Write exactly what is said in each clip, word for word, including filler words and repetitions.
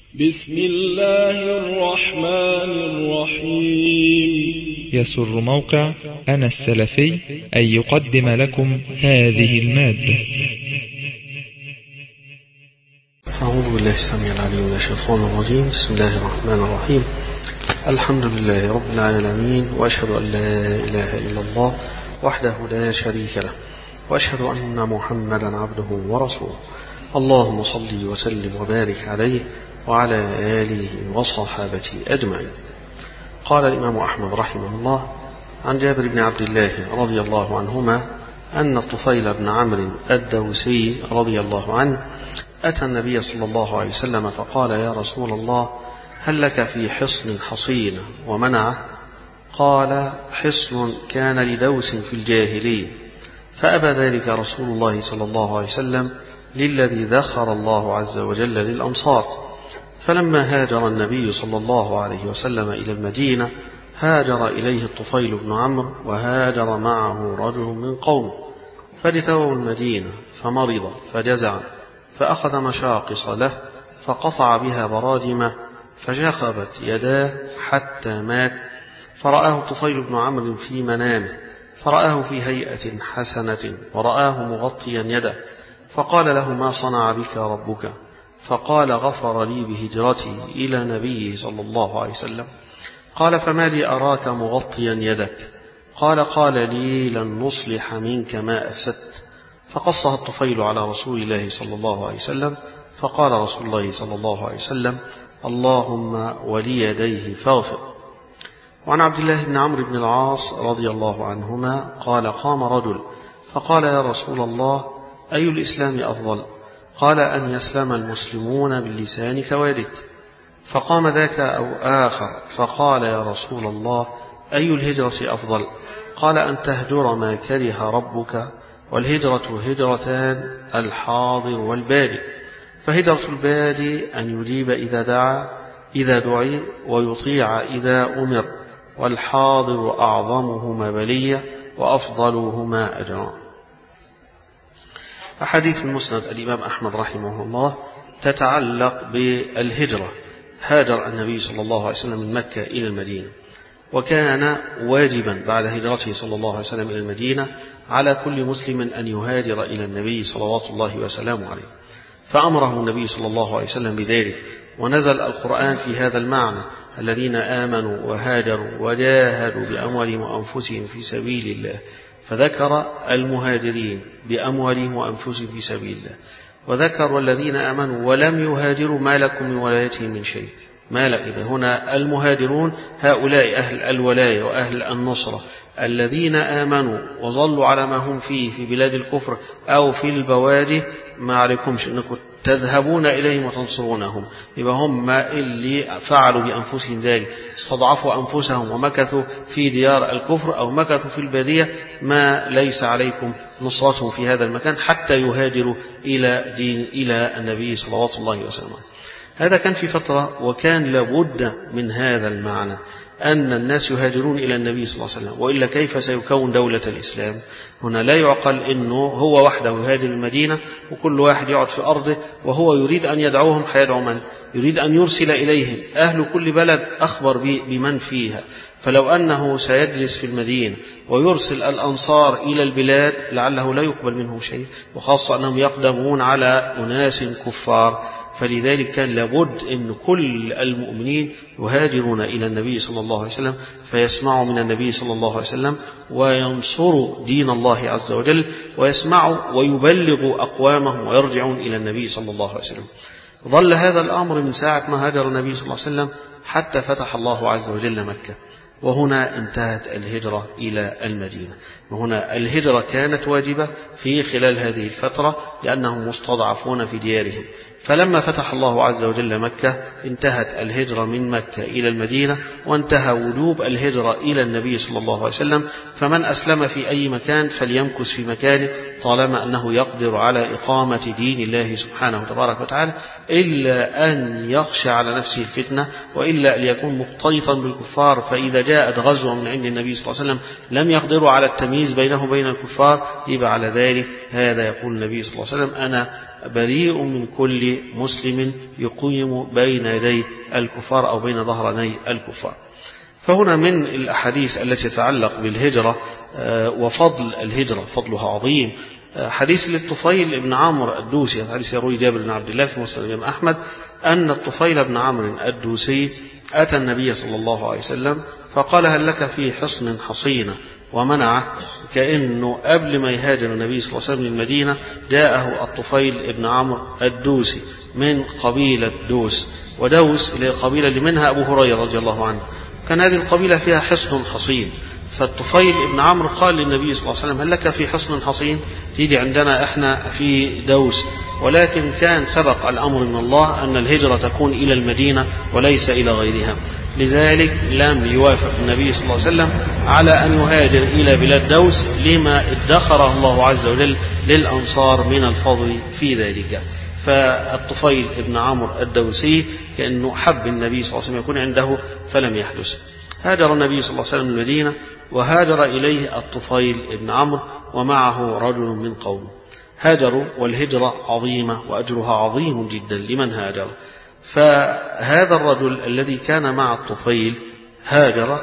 بسم الله الرحمن الرحيم. يسر موقع أنا السلفي أن يقدم لكم هذه المادة. أعوذ بالله السميع العليم من الشيطان الرجيم. بسم الله الرحمن الرحيم. الحمد لله رب العالمين، وأشهد أن لا إله إلا الله وحده لا شريك له، وأشهد أن محمدا عبده ورسوله. اللهم صل وسلم وبارك عليه وعلى آله وصحابته أجمعين. قال الإمام أحمد رحمه الله عن جابر بن عبد الله رضي الله عنهما أن الطفيل بن عمرو الدوسي رضي الله عنه أتى النبي صلى الله عليه وسلم فقال: يا رسول الله، هل لك في حصن حصين ومنعه؟ قال: حصن كان لدوس في الجاهلية، فأبى ذلك رسول الله صلى الله عليه وسلم للذي ذخر الله عز وجل للأمصار. فلما هاجر النبي صلى الله عليه وسلم إلى المدينة هاجر إليه الطفيل بن عمرو، وهاجر معه رجل من قومه، فاجتووا المدينة فمرض فجزع، فأخذ مشاقص له فقطع بها براجمه، فشخبت يداه حتى مات. فرآه الطفيل بن عمرو في منامه، فرآه في هيئة حسنة، ورآه مغطيا يده، فقال له: ما صنع بك ربك؟ فقال: غفر لي بهجرتي إلى نبيه صلى الله عليه وسلم. قال: فما لي أراك مغطيا يدك؟ قال: قال لي: لن نصلح منك ما أفسدت. فقصها الطفيل على رسول الله صلى الله عليه وسلم، فقال رسول الله صلى الله عليه وسلم: اللهم وليديه فاغفر. وعن عبد الله بن عمرو بن العاص رضي الله عنهما قال: قام رجل فقال: يا رسول الله، أي الإسلام أفضل؟ قال: أن يسلم المسلمون باللسان كوادك. فقام ذاك أو آخر فقال: يا رسول الله، أي الهجرة أفضل؟ قال: أن تهجر ما كره ربك. والهجرة هجرتان: الحاضر والبادئ. فهجرة البادئ أن يجيب إذا دعا إذا دعي ويطيع إذا أمر، والحاضر أعظمهما بلية وأفضلهما أجرا. أحاديث من مسند الإمام أحمد رحمه الله تتعلق بالهجرة. هاجر النبي صلى الله عليه وسلم من مكة إلى المدينة، وكان واجبا بعد هجرته صلى الله عليه وسلم إلى المدينة على كل مسلم أن يهاجر إلى النبي صلوات الله وسلامه عليه، فأمره النبي صلى الله عليه وسلم بذلك، ونزل القرآن في هذا المعنى: الذين آمنوا وهاجروا وجاهدوا بأموالهم وأنفسهم في سبيل الله. فذكر المهاجرين بأموالهم وأنفسهم في سبيل الله، وذكر والذين آمنوا ولم يهاجروا ما لكم من ولايتهم من شيء. ما لك هنا المهاجرون هؤلاء أهل الولاية وأهل النصرة الذين آمنوا وظلوا على ما هم فيه في بلاد الكفر أو في البوادي، ما عليكمش أنكم تذهبون إليهم وتنصرونهم. يبقى هم اللي فعلوا بأنفسهم ذلك، استضعفوا أنفسهم ومكثوا في ديار الكفر أو مكثوا في البادية، ما ليس عليكم نصرتهم في هذا المكان حتى يهاجروا إلى دين إلى النبي صلوات الله وسلم. هذا كان في فترة، وكان لابد من هذا المعنى أن الناس يهاجرون إلى النبي صلى الله عليه وسلم، وإلا كيف سيكون دولة الإسلام؟ هنا لا يعقل أنه هو وحده يهاجر المدينة وكل واحد يقعد في أرضه، وهو يريد أن يدعوهم حيدعو من؟ يريد أن يرسل إليهم أهل كل بلد أخبر بمن فيها. فلو أنه سيجلس في المدينة ويرسل الأنصار إلى البلاد لعله لا يقبل منهم شيء، وخاصة أنهم يقدمون على أناس كفار. فلذلك كان لابد أن كل المؤمنين يهاجرون إلى النبي صلى الله عليه وسلم، فيسمعوا من النبي صلى الله عليه وسلم وينصروا دين الله عز وجل، ويسمعوا ويبلغوا أقوامهم ويرجعون إلى النبي صلى الله عليه وسلم. ظل هذا الأمر من ساعة ما هاجر النبي صلى الله عليه وسلم حتى فتح الله عز وجل مكة، وهنا انتهت الهجرة إلى المدينة. وهنا الهجرة كانت واجبة في خلال هذه الفترة لأنهم مستضعفون في ديارهم. فلما فتح الله عز وجل مكة انتهت الهجرة من مكة إلى المدينة، وانتهى وجوب الهجرة إلى النبي صلى الله عليه وسلم. فمن أسلم في أي مكان فليمكث في مكانه طالما أنه يقدر على إقامة دين الله سبحانه وتبارك وتعالى، إلا أن يخشى على نفسه الفتنة، وإلا أن يكون مختلطا بالكفار، فإذا جاءت غزوة من عند النبي صلى الله عليه وسلم لم يقدروا على التمييز بينه وبين الكفار، يبقى على ذلك هذا يقول النبي صلى الله عليه وسلم: أنا بريء من كل مسلم يقيم بين يدي الكفار أو بين ظهراني الكفار. فهنا من الأحاديث التي تتعلق بالهجرة وفضل الهجرة، فضلها عظيم، حديث للطفيل بن عمرو الدوسي، حديث يروي جابر بن عبد الله في مسند الإمام أحمد أن الطفيل بن عمرو الدوسي أتى النبي صلى الله عليه وسلم فقال: هل لك في حصن حصينة؟ ومنعه، كأنه قبل ما يهاجر النبي صلى الله عليه وسلم للمدينة جاءه الطفيل بن عمرو الدوسي من قبيلة دوس، ودوس إلى القبيلة اللي منها أبو هريرة رضي الله عنه، كان هذه القبيلة فيها حصن حصين. فالطفيل بن عمرو قال للنبي صلى الله عليه وسلم: هل لك في حصن حصين؟ تيجي عندنا احنا في دوس، ولكن كان سبق الأمر من الله أن الهجرة تكون إلى المدينة وليس إلى غيرها، لذلك لم يوافق النبي صلى الله عليه وسلم على أن يهاجر إلى بلاد دوس، لما ادخره الله عز وجل للأنصار من الفضل في ذلك. فالطفيل بن عمرو الدوسي كأنه حب النبي صلى الله عليه وسلم يكون عنده فلم يحدث. هاجر النبي صلى الله عليه وسلم المدينة، وهاجر إليه الطفيل بن عمرو ومعه رجل من قومه. هاجروا، والهجرة عظيمة وأجرها عظيم جدا لمن هاجر. فهذا الرجل الذي كان مع الطفيل هاجر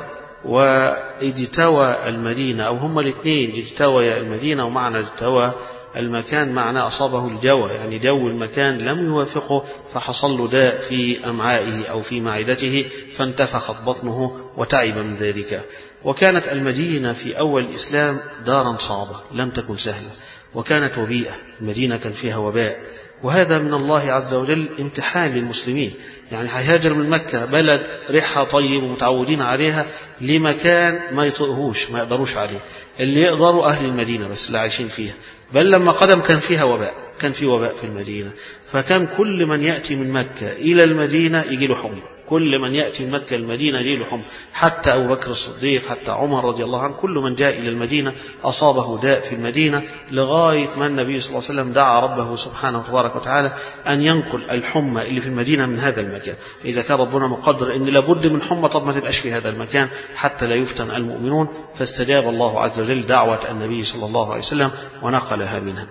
واجتوى المدينة، أو هما الاثنين اجتوى المدينة، ومعنى اجتوى المكان معناه أصابه الجوى، يعني جو المكان لم يوافقه فحصل له داء في أمعائه أو في معدته فانتفخت بطنه وتعب من ذلك. وكانت المدينة في أول الإسلام دارا صعبة لم تكن سهلة، وكانت وبيئة، المدينة كان فيها وباء، وهذا من الله عز وجل امتحان للمسلمين. يعني هيهاجر من مكة بلد ريحها طيب ومتعودين عليها لمكان ما يطيقهوش ما يقدروش عليه، اللي يقدروا أهل المدينة بس اللي عايشين فيها، بل لما قدم كان فيها وباء، كان في وباء في المدينة، فكان كل من يأتي من مكة إلى المدينة يجي له حمى، كل من يأتي من مكة المدينة يجي له حمى، حتى أبو بكر الصديق، حتى عمر رضي الله عنه، كل من جاء إلى المدينة أصابه داء في المدينة، لغاية ما النبي صلى الله عليه وسلم دعا ربه سبحانه وتبارك وتعالى أن ينقل الحمى اللي في المدينة من هذا المكان. إذا كان ربنا مقدر أن لابد من حمى، طب ما تبقاش في هذا المكان حتى لا يفتن المؤمنون. فاستجاب الله عز وجل دعوة النبي صلى الله عليه وسلم ونقلها منها.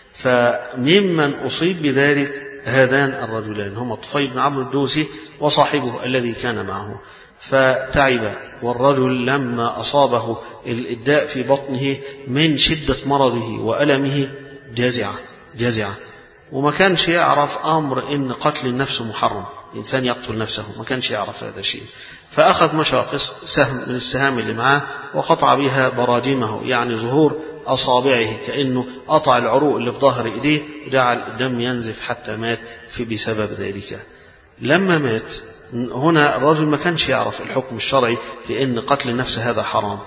فممن أصيب بذلك هذان الرجلان هما الطفيل بن عمرو الدوسي وصاحبه الذي كان معه، فتعب. والرجل لما أصابه الداء في بطنه من شدة مرضه وألمه جزع جزع وما كانش يعرف أمر إن قتل النفس محرم، إنسان يقتل نفسه ما كانش يعرف هذا الشيء. فأخذ مشاقص سهم من السهام اللي معاه وقطع بها براجمه، يعني ظهور أصابعه، كأنه قطع العروق اللي في ظهر إيديه وجعل الدم ينزف حتى مات في بسبب ذلك. لما مات هنا الرجل ما كانش يعرف الحكم الشرعي في أن قتل النفس هذا حرام،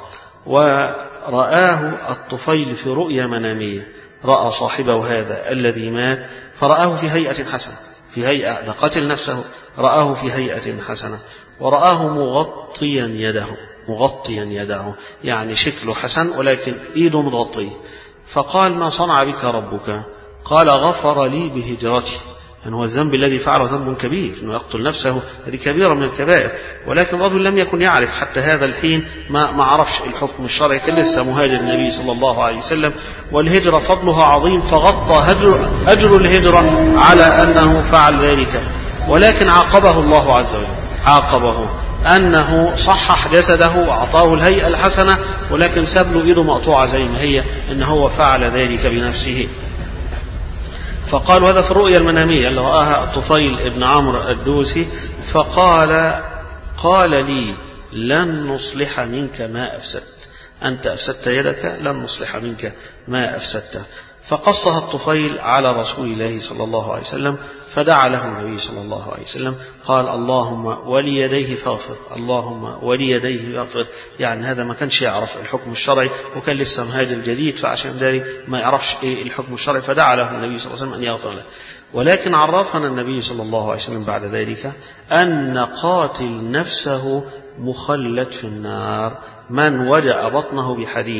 ورآه الطفيل في رؤيا منامية، رأى صاحبه هذا الذي مات فرآه في هيئة حسنة، في هيئة قتل نفسه رآه في هيئة حسنة، ورآه مغطيا يده مغطيا يده يعني شكله حسن ولكن إيده متغطية. فقال: ما صنع بك ربك؟ قال: غفر لي بهجرتي. يعني هو الذنب الذي فعله ذنب كبير، أنه يقتل نفسه، هذه كبيرة من الكبائر، ولكن الرجل لم يكن يعرف حتى هذا الحين، ما ما عرفش الحكم الشرعي، كان لسه مهاجر النبي صلى الله عليه وسلم، والهجرة فضلها عظيم، فغطى هجر أجر الهجرة على أنه فعل ذلك. ولكن عاقبه الله عز وجل، عاقبه أنه صحح جسده وأعطاه الهيئة الحسنة، ولكن ساب له إيده مقطوعة زي ما هي، إن هو فعل ذلك بنفسه. فقال: هذا في الرؤيا المنامية اللي رآها الطفيل بن عمرو الدوسي. فقال: قال لي: لن نصلح منك ما أفسدت، أنت أفسدت يدك، لن نصلح منك ما أفسدت. فقصها الطفيل على رسول الله صلى الله عليه وسلم، فدعا له النبي صلى الله عليه وسلم، قال: اللهم وليديه فاغفر، اللهم وليديه فاغفر. يعني هذا ما كانش يعرف الحكم الشرعي، وكان لسه مهاجر جديد، فعشان ذلك ما يعرفش ايه الحكم الشرعي، فدعا له النبي صلى الله عليه وسلم أن يغفر له. ولكن عرفنا النبي صلى الله عليه وسلم بعد ذلك أن قاتل نفسه مخلد في النار، من وجأ بطنه بحديدة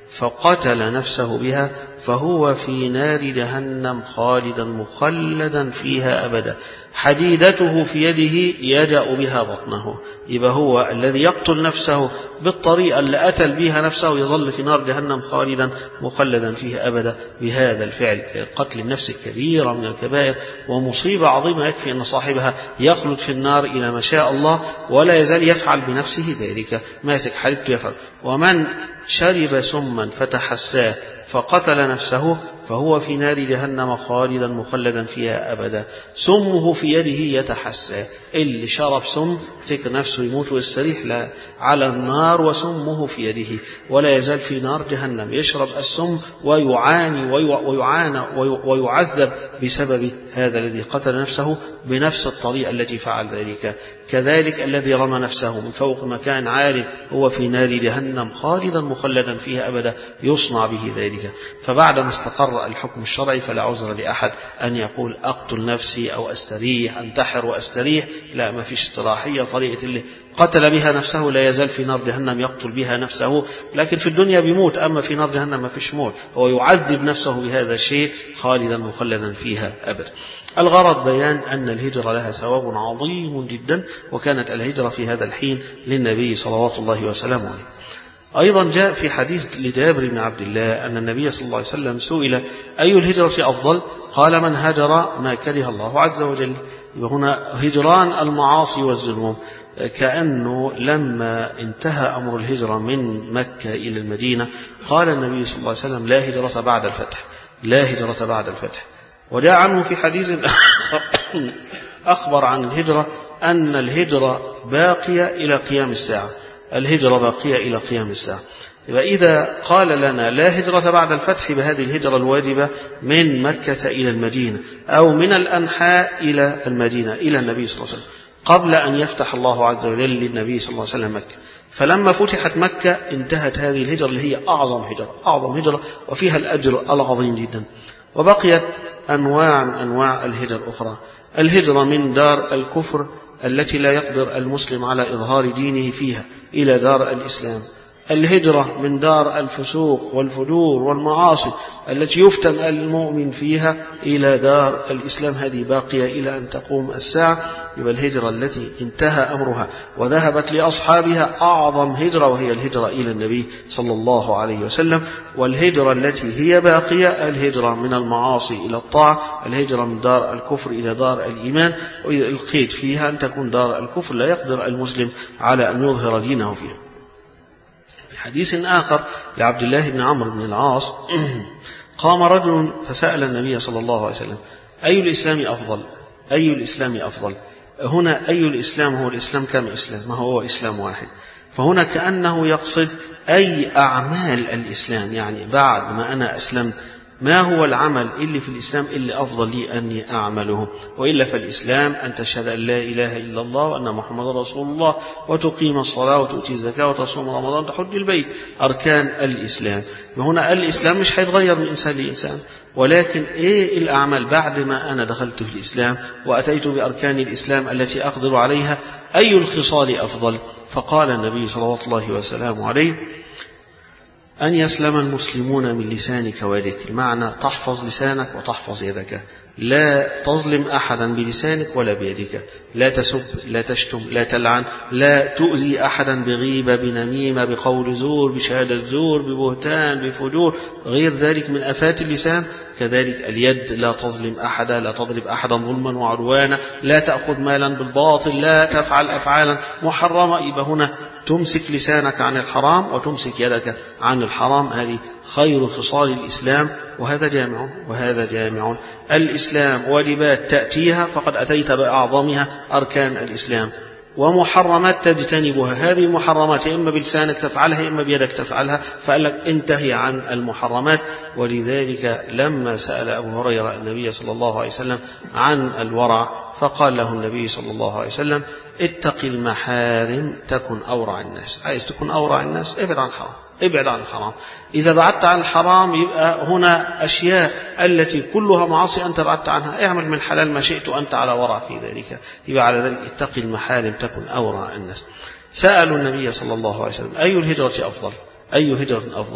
فقتل نفسه بها فهو في نار جهنم خالدا مخلدا فيها أبدا، حديدته في يده يدأ بها بطنه. يبقى هو الذي يقتل نفسه بالطريقة اللي قتل بها نفسه يظل في نار جهنم خالدا مخلدا فيها أبدا بهذا الفعل. قتل النفس كبيرة من الكبائر ومصيبة عظيمة، يكفي أن صاحبها يخلد في النار إلى ما شاء الله، ولا يزال يفعل بنفسه ذلك، ماسك حديدته يفعل. ومن شرب سما فتحساه فقتل نفسه فهو في نار جهنم خالدا مخلدا فيها أبدا. سمه في يده يتحسى، اللي شرب سم تك نفسه يموت ويستريح على النار وسمه في يده، ولا يزال في نار جهنم يشرب السم ويعاني ويعانى ويعذب بسبب هذا الذي قتل نفسه بنفس الطريقة التي فعل ذلك. كذلك الذي رمى نفسه من فوق مكان عال هو في نار جهنم خالدا مخلدا فيها أبدا يصنع به ذلك. فبعد ما استقر الحكم الشرعي فلا عذر لأحد أن يقول أقتل نفسي أو أستريح، أنتحر وأستريح، لا، ما فيش اصطلاحية. طريقة اللي قتل بها نفسه لا يزال في نار جهنم يقتل بها نفسه، لكن في الدنيا بيموت، أما في نار جهنم ما فيش موت، هو يعذب نفسه بهذا الشيء خالدا مخلدا فيها أبدا. الغرض بيان أن الهجرة لها ثواب عظيم جدا، وكانت الهجرة في هذا الحين للنبي صلوات الله وسلامه عليه. أيضا جاء في حديث لجابر بن عبد الله أن النبي صلى الله عليه وسلم سئل أي الهجرة أفضل؟ قال من هجر ما كره الله عز وجل. هنا هجران المعاصي والذنوب، كأنه لما انتهى أمر الهجرة من مكة إلى المدينة قال النبي صلى الله عليه وسلم لا هجرة بعد الفتح، لا هجرة بعد الفتح. وجاء عنه في حديث أخبر عن الهجرة أن الهجرة باقية إلى قيام الساعة، الهجرة باقية إلى قيام الساعة. وإذا قال لنا لا هجرة بعد الفتح بهذه الهجرة الواجبة من مكة إلى المدينة أو من الأنحاء إلى المدينة إلى النبي صلى الله عليه وسلم قبل أن يفتح الله عز وجل للنبي صلى الله عليه وسلم مكة. فلما فتحت مكة انتهت هذه الهجرة اللي هي أعظم هجرة، أعظم هجرة وفيها الأجر العظيم جدا. وبقيت أنواع من أنواع الهجر أخرى، الهجرة من دار الكفر التي لا يقدر المسلم على إظهار دينه فيها إلى دار الإسلام، الهجرة من دار الفسوق والفجور والمعاصي التي يفتن المؤمن فيها إلى دار الإسلام، هذه باقية إلى أن تقوم الساعة. يبقى الهجرة التي انتهى أمرها وذهبت لأصحابها أعظم هجرة وهي الهجرة إلى النبي صلى الله عليه وسلم. والهجرة التي هي باقية الهجرة من المعاصي إلى الطاعة، الهجرة من دار الكفر إلى دار الإيمان، وإذا القيد فيها أن تكون دار الكفر لا يقدر المسلم على أن يظهر دينه فيها. في حديث آخر لعبد الله بن عمرو بن العاص قام رجل فسأل النبي صلى الله عليه وسلم أي الإسلام أفضل؟ أي الإسلام أفضل؟ هنا أي الإسلام هو الإسلام كم إسلام؟ ما هو إسلام واحد. فهنا كأنه يقصد أي أعمال الإسلام، يعني بعد ما أنا أسلمت ما هو العمل اللي في الإسلام اللي أفضل لي أني أعمله؟ وإلا فالإسلام أن تشهد أن لا إله إلا الله وأن محمد رسول الله وتقيم الصلاة وتؤتي الزكاة وتصوم رمضان وتحج البيت، أركان الإسلام. وهنا الإسلام مش هيتغير من إنسان لإنسان، ولكن إيه الأعمال بعد ما أنا دخلت في الإسلام وأتيت بأركان الإسلام التي أقدر عليها، أي الخصال أفضل؟ فقال النبي صلى الله عليه وسلم عليه أن يسلم المسلمون من لسانك ويدك، المعنى تحفظ لسانك وتحفظ يدك، لا تظلم أحدا بلسانك ولا بيدك، لا تسب، لا تشتم، لا تلعن، لا تؤذي أحدا بغيبة، بنميمة، بقول زور، بشهادة زور، ببهتان، بفجور، غير ذلك من آفات اللسان. كذلك اليد لا تظلم أحدا، لا تضرب أحدا ظلما وعدوانا، لا تأخذ مالا بالباطل، لا تفعل أفعالا محرمة. يبقى هنا تمسك لسانك عن الحرام وتمسك يدك عن الحرام، هذه خير خصال الإسلام. وهذا جامع وهذا جامع. الإسلام واجبات تأتيها فقد أتيت بأعظمها أركان الإسلام، ومحرمات تجتنبها، هذه المحرمات إما بلسانك تفعلها إما بيدك تفعلها، فقال لك انتهي عن المحرمات. ولذلك لما سأل أبو هريرة النبي صلى الله عليه وسلم عن الورع فقال له النبي صلى الله عليه وسلم اتق المحارم تكن أورع الناس. عايز تكون أورع الناس ابعد عن الحرام، ابعد عن الحرام. إذا بعدت عن الحرام يبقى هنا أشياء التي كلها معاصي أنت بعدت عنها، اعمل من الحلال ما شئت وأنت على ورع في ذلك. يبقى على ذلك اتق المحارم تكن أورع الناس. سألوا النبي صلى الله عليه وسلم أي الهجرة أفضل؟ أي هجرة أفضل؟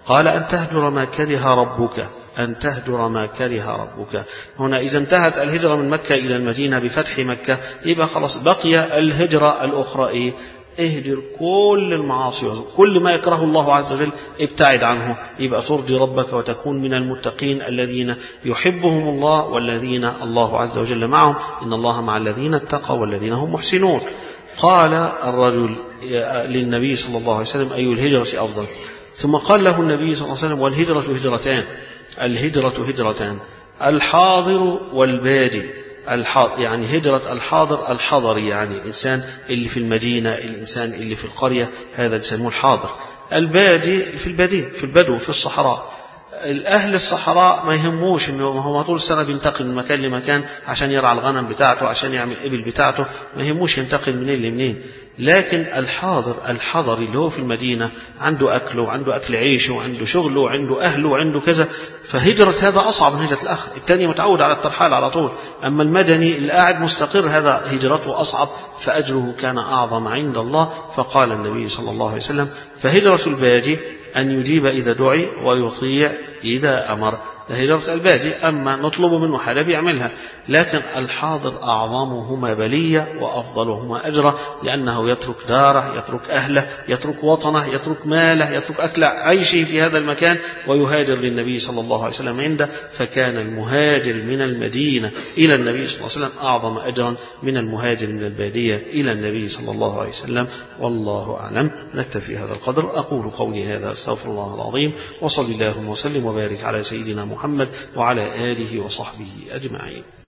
قال أن تهجر ما كره ربك، أن تهجر ما كره ربك. هنا إذا انتهت الهجرة من مكة إلى المدينة بفتح مكة، يبقى خلاص بقي الهجرة الأخرى إيه؟ اهجر كل المعاصي، كل ما يكره الله عز وجل ابتعد عنه، يبقى ترضي ربك وتكون من المتقين الذين يحبهم الله والذين الله عز وجل معهم، إن الله مع الذين اتقوا والذين هم محسنون. قال الرجل للنبي صلى الله عليه وسلم: أي الهجرة أفضل؟ ثم قال له النبي صلى الله عليه وسلم: والهجرة هجرتان، الهجرة هجرتان، الحاضر والبادي. الحاضر يعني هجرة الحاضر الحضري، يعني الإنسان اللي في المدينة، الإنسان اللي في القرية، هذا يسموه الحاضر. البادي في البدي، في البدو، في الصحراء. الأهل الصحراء ما يهموش إنه هو طول السنة بينتقل من مكان لمكان عشان يرعى الغنم بتاعته، عشان يعمل إبل بتاعته، ما يهموش ينتقل منين لمنين. لكن الحاضر الحضري اللي هو في المدينة عنده أكله وعنده أكل عيشه وعنده شغله وعنده أهله وعنده كذا، فهجرة هذا أصعب من هجرة الآخر. الثاني متعود على الترحال على طول، أما المدني اللي قاعد مستقر هذا هجرته أصعب، فأجره كان أعظم عند الله. فقال النبي صلى الله عليه وسلم: فهجرة البادي أن يجيب إذا دعي ويطيع إذا أمر. هجرة البادي أما نطلب منه حاجة بيعملها، لكن الحاضر أعظمهما بلية وأفضلهما أجرا، لأنه يترك داره، يترك أهله، يترك وطنه، يترك ماله، يترك أكل عيشه في هذا المكان ويهاجر للنبي صلى الله عليه وسلم عنده. فكان المهاجر من المدينة إلى النبي صلى الله عليه وسلم أعظم أجرا من المهاجر من البادية إلى النبي صلى الله عليه وسلم. والله أعلم. نكتفي هذا القدر. أقول قولي هذا، أستغفر الله العظيم، وصلى اللهم وسلم وبارك على سيدنا محمد وعلى آله وصحبه أجمعين.